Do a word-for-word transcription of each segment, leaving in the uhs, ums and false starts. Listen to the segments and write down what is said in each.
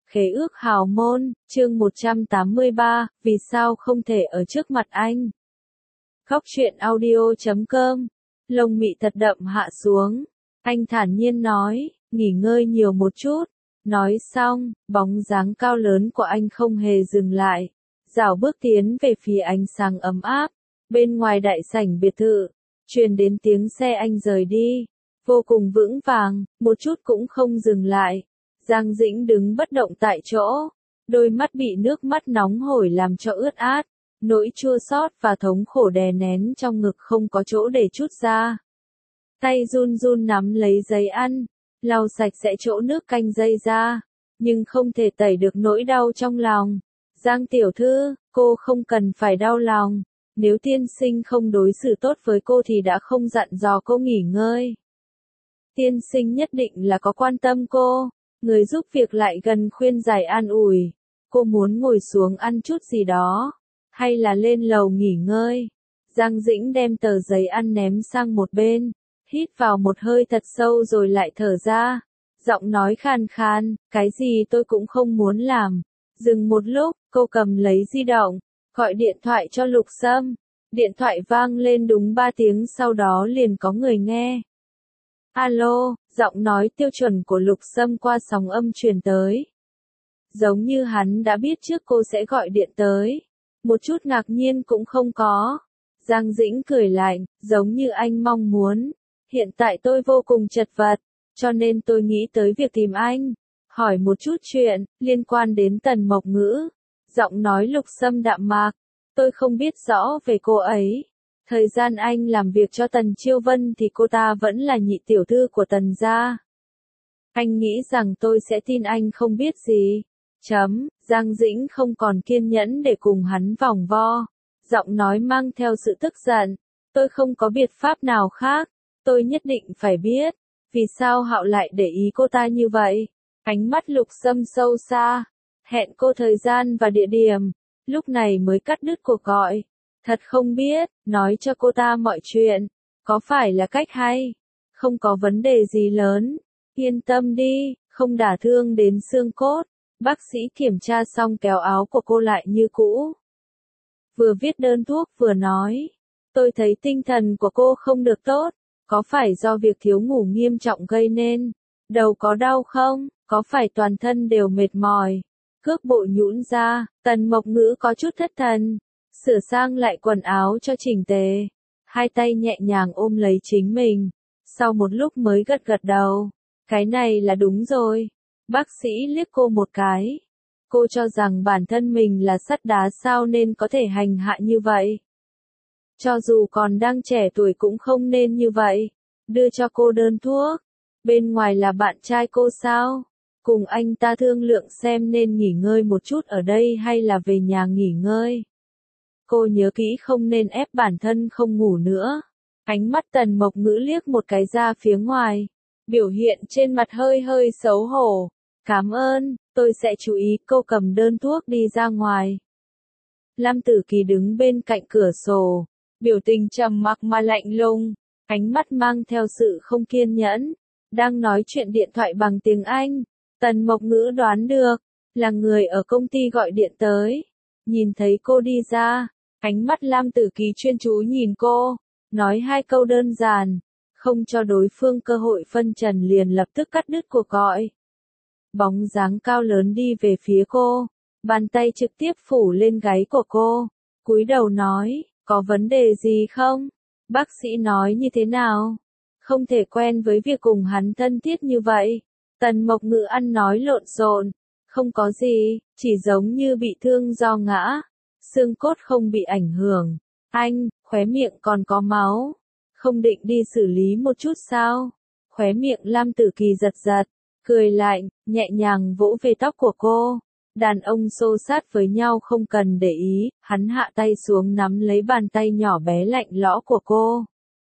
Khế ước hào môn, chương một trăm tám mươi ba, vì sao không thể ở trước mặt anh? Khóc chuyện audio chấm com, lông mị thật đậm hạ xuống. Anh thản nhiên nói, nghỉ ngơi nhiều một chút. Nói xong, bóng dáng cao lớn của anh không hề dừng lại. Dạo bước tiến về phía ánh sáng ấm áp. Bên ngoài đại sảnh biệt thự, truyền đến tiếng xe anh rời đi. Vô cùng vững vàng, một chút cũng không dừng lại. Giang Dĩnh đứng bất động tại chỗ, đôi mắt bị nước mắt nóng hổi làm cho ướt át, nỗi chua xót và thống khổ đè nén trong ngực không có chỗ để trút ra. Tay run run nắm lấy giấy ăn, lau sạch sẽ chỗ nước canh dây ra, nhưng không thể tẩy được nỗi đau trong lòng. Giang tiểu thư, cô không cần phải đau lòng, nếu tiên sinh không đối xử tốt với cô thì đã không dặn dò cô nghỉ ngơi. Tiên sinh nhất định là có quan tâm cô. Người giúp việc lại gần khuyên giải an ủi. Cô muốn ngồi xuống ăn chút gì đó, hay là lên lầu nghỉ ngơi. Giang Dĩnh đem tờ giấy ăn ném sang một bên, hít vào một hơi thật sâu rồi lại thở ra. Giọng nói khan khan, cái gì tôi cũng không muốn làm. Dừng một lúc, cô cầm lấy di động, gọi điện thoại cho Lục Sâm. Điện thoại vang lên đúng ba tiếng sau đó liền có người nghe. Alo, giọng nói tiêu chuẩn của Lục Sâm qua sóng âm truyền tới. Giống như hắn đã biết trước cô sẽ gọi điện tới. Một chút ngạc nhiên cũng không có. Giang Dĩnh cười lạnh, giống như anh mong muốn. Hiện tại tôi vô cùng chật vật, cho nên tôi nghĩ tới việc tìm anh. Hỏi một chút chuyện, liên quan đến Tần Mộc Ngữ. Giọng nói Lục Sâm đạm mạc. Tôi không biết rõ về cô ấy. Thời gian anh làm việc cho Tần Chiêu Vân thì cô ta vẫn là nhị tiểu thư của Tần gia. Anh nghĩ rằng tôi sẽ tin anh không biết gì. Chấm, Giang Dĩnh không còn kiên nhẫn để cùng hắn vòng vo. Giọng nói mang theo sự tức giận. Tôi không có biện pháp nào khác. Tôi nhất định phải biết. Vì sao Hạo lại để ý cô ta như vậy? Ánh mắt Lục Sâm sâu xa. Hẹn cô thời gian và địa điểm. Lúc này mới cắt đứt cuộc gọi. Thật không biết, nói cho cô ta mọi chuyện. Có phải là cách hay? Không có vấn đề gì lớn. Yên tâm đi, không đả thương đến xương cốt. Bác sĩ kiểm tra xong kéo áo của cô lại như cũ. Vừa viết đơn thuốc vừa nói. Tôi thấy tinh thần của cô không được tốt. Có phải do việc thiếu ngủ nghiêm trọng gây nên? Đầu có đau không? Có phải toàn thân đều mệt mỏi? Cước bộ nhũn ra, Tần Mộc Ngữ có chút thất thần. Sửa sang lại quần áo cho chỉnh tề. Hai tay nhẹ nhàng ôm lấy chính mình. Sau một lúc mới gật gật đầu. Cái này là đúng rồi. Bác sĩ liếc cô một cái. Cô cho rằng bản thân mình là sắt đá sao nên có thể hành hạ như vậy. Cho dù còn đang trẻ tuổi cũng không nên như vậy. Đưa cho cô đơn thuốc. Bên ngoài là bạn trai cô sao? Cùng anh ta thương lượng xem nên nghỉ ngơi một chút ở đây hay là về nhà nghỉ ngơi. Cô nhớ kỹ không nên ép bản thân không ngủ nữa. Ánh mắt Tần Mộc Ngữ liếc một cái ra phía ngoài. Biểu hiện trên mặt hơi hơi xấu hổ. Cảm ơn, tôi sẽ chú ý. Cô cầm đơn thuốc đi ra ngoài. Lam Tử Kỳ đứng bên cạnh cửa sổ. Biểu tình trầm mặc mà lạnh lùng. Ánh mắt mang theo sự không kiên nhẫn. Đang nói chuyện điện thoại bằng tiếng Anh. Tần Mộc Ngữ đoán được. Là người ở công ty gọi điện tới. Nhìn thấy cô đi ra. Ánh mắt Lam Tử Kỳ chuyên chú nhìn cô, nói hai câu đơn giản, không cho đối phương cơ hội phân trần liền lập tức cắt đứt cuộc gọi. Bóng dáng cao lớn đi về phía cô, bàn tay trực tiếp phủ lên gáy của cô, cúi đầu nói, có vấn đề gì không? Bác sĩ nói như thế nào? Không thể quen với việc cùng hắn thân thiết như vậy. Tần Mộc Ngữ ăn nói lộn xộn, không có gì, chỉ giống như bị thương do ngã. Xương cốt không bị ảnh hưởng. Anh, khóe miệng còn có máu. Không định đi xử lý một chút sao? Khóe miệng Lam Tử Kỳ giật giật. Cười lạnh, nhẹ nhàng vỗ về tóc của cô. Đàn ông xô sát với nhau không cần để ý. Hắn hạ tay xuống nắm lấy bàn tay nhỏ bé lạnh lẽo của cô.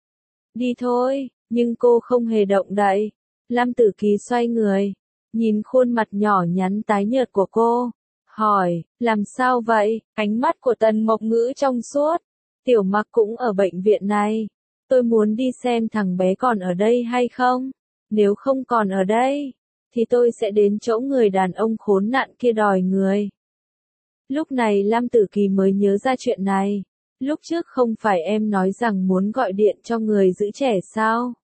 Đi thôi, nhưng cô không hề động đậy. Lam Tử Kỳ xoay người. Nhìn khuôn mặt nhỏ nhắn tái nhợt của cô. Hỏi, làm sao vậy? Ánh mắt của Tần Mộc Ngữ trong suốt. Tiểu Mặc cũng ở bệnh viện này. Tôi muốn đi xem thằng bé còn ở đây hay không? Nếu không còn ở đây, thì tôi sẽ đến chỗ người đàn ông khốn nạn kia đòi người. Lúc này Lam Tử Kỳ mới nhớ ra chuyện này. Lúc trước không phải em nói rằng muốn gọi điện cho người giữ trẻ sao?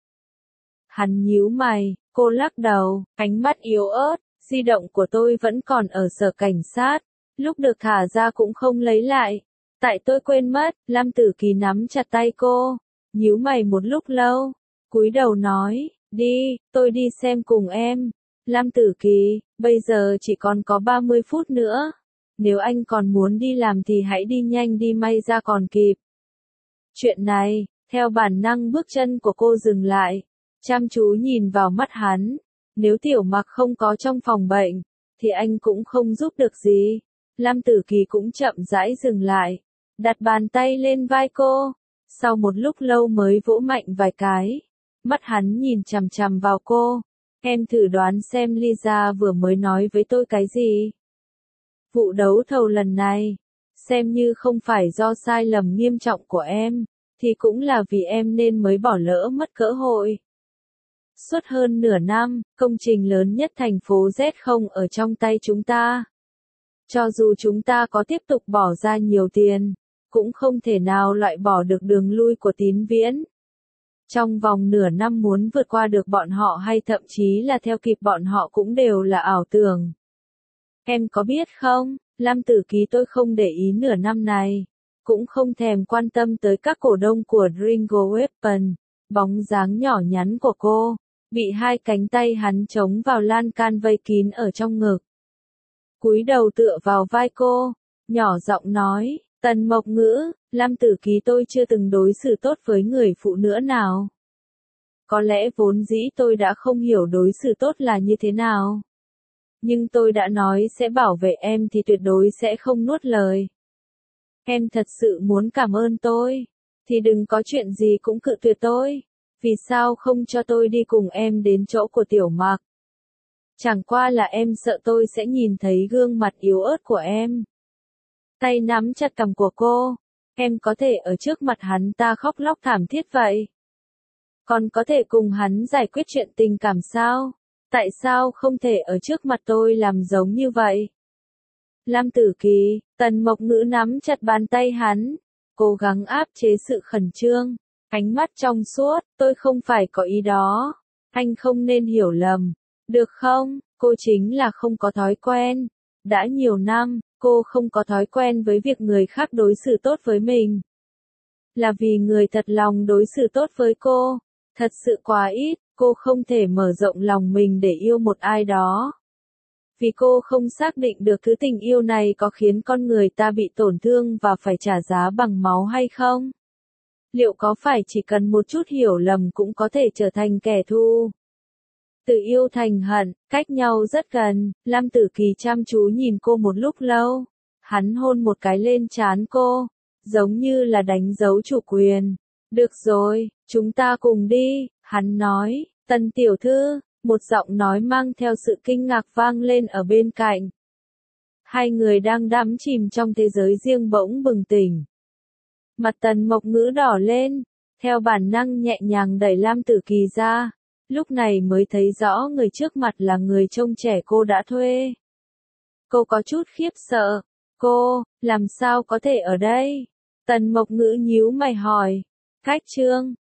Hắn nhíu mày, cô lắc đầu, ánh mắt yếu ớt, di động của tôi vẫn còn ở sở cảnh sát, lúc được thả ra cũng không lấy lại. Tại tôi quên mất, Lam Tử Kỳ nắm chặt tay cô, nhíu mày một lúc lâu, cúi đầu nói, đi, tôi đi xem cùng em. Lam Tử Kỳ, bây giờ chỉ còn có ba mươi phút nữa. Nếu anh còn muốn đi làm thì hãy đi nhanh đi, may ra còn kịp. Chuyện này, theo bản năng bước chân của cô dừng lại, chăm chú nhìn vào mắt hắn. Nếu Tiểu Mặc không có trong phòng bệnh, thì anh cũng không giúp được gì. Lam Tử Kỳ cũng chậm rãi dừng lại, đặt bàn tay lên vai cô. Sau một lúc lâu mới vỗ mạnh vài cái. Mắt hắn nhìn chằm chằm vào cô. Em thử đoán xem Lisa vừa mới nói với tôi cái gì. Vụ đấu thầu lần này, xem như không phải do sai lầm nghiêm trọng của em, thì cũng là vì em nên mới bỏ lỡ mất cơ hội. Suốt hơn nửa năm, công trình lớn nhất thành phố Z không ở trong tay chúng ta. Cho dù chúng ta có tiếp tục bỏ ra nhiều tiền, cũng không thể nào loại bỏ được đường lui của Tín Viễn. Trong vòng nửa năm muốn vượt qua được bọn họ hay thậm chí là theo kịp bọn họ cũng đều là ảo tưởng. Em có biết không, Lam Tử Kỳ, tôi không để ý nửa năm này, cũng không thèm quan tâm tới các cổ đông của Ringo Weapon. Bóng dáng nhỏ nhắn của cô, bị hai cánh tay hắn chống vào lan can vây kín ở trong ngực. Cúi đầu tựa vào vai cô, nhỏ giọng nói, Tần Mộc Ngữ, Lam Tử Kỳ, tôi chưa từng đối xử tốt với người phụ nữ nào. Có lẽ vốn dĩ tôi đã không hiểu đối xử tốt là như thế nào. Nhưng tôi đã nói sẽ bảo vệ em thì tuyệt đối sẽ không nuốt lời. Em thật sự muốn cảm ơn tôi, thì đừng có chuyện gì cũng cự tuyệt tôi. Vì sao không cho tôi đi cùng em đến chỗ của Tiểu Mặc? Chẳng qua là em sợ tôi sẽ nhìn thấy gương mặt yếu ớt của em. Tay nắm chặt cằm của cô, em có thể ở trước mặt hắn ta khóc lóc thảm thiết vậy. Còn có thể cùng hắn giải quyết chuyện tình cảm sao? Tại sao không thể ở trước mặt tôi làm giống như vậy? Lam Tử Kỳ, Tần Mộc Ngữ nắm chặt bàn tay hắn, cố gắng áp chế sự khẩn trương, ánh mắt trong suốt, tôi không phải có ý đó, anh không nên hiểu lầm, được không? Cô chính là không có thói quen, đã nhiều năm, cô không có thói quen với việc người khác đối xử tốt với mình. Là vì người thật lòng đối xử tốt với cô, thật sự quá ít, cô không thể mở rộng lòng mình để yêu một ai đó. Vì cô không xác định được thứ tình yêu này có khiến con người ta bị tổn thương và phải trả giá bằng máu hay không? Liệu có phải chỉ cần một chút hiểu lầm cũng có thể trở thành kẻ thù? Từ yêu thành hận, cách nhau rất gần, Lam Tử Kỳ chăm chú nhìn cô một lúc lâu. Hắn hôn một cái lên trán cô, giống như là đánh dấu chủ quyền. Được rồi, chúng ta cùng đi, hắn nói, Tần tiểu thư, một giọng nói mang theo sự kinh ngạc vang lên ở bên cạnh. Hai người đang đắm chìm trong thế giới riêng bỗng bừng tỉnh. Mặt Tần Mộc Ngữ đỏ lên, theo bản năng nhẹ nhàng đẩy Lam Tử Kỳ ra, lúc này mới thấy rõ người trước mặt là người trông trẻ cô đã thuê. Cô có chút khiếp sợ, cô, làm sao có thể ở đây? Tần Mộc Ngữ nhíu mày hỏi, Cách Trương,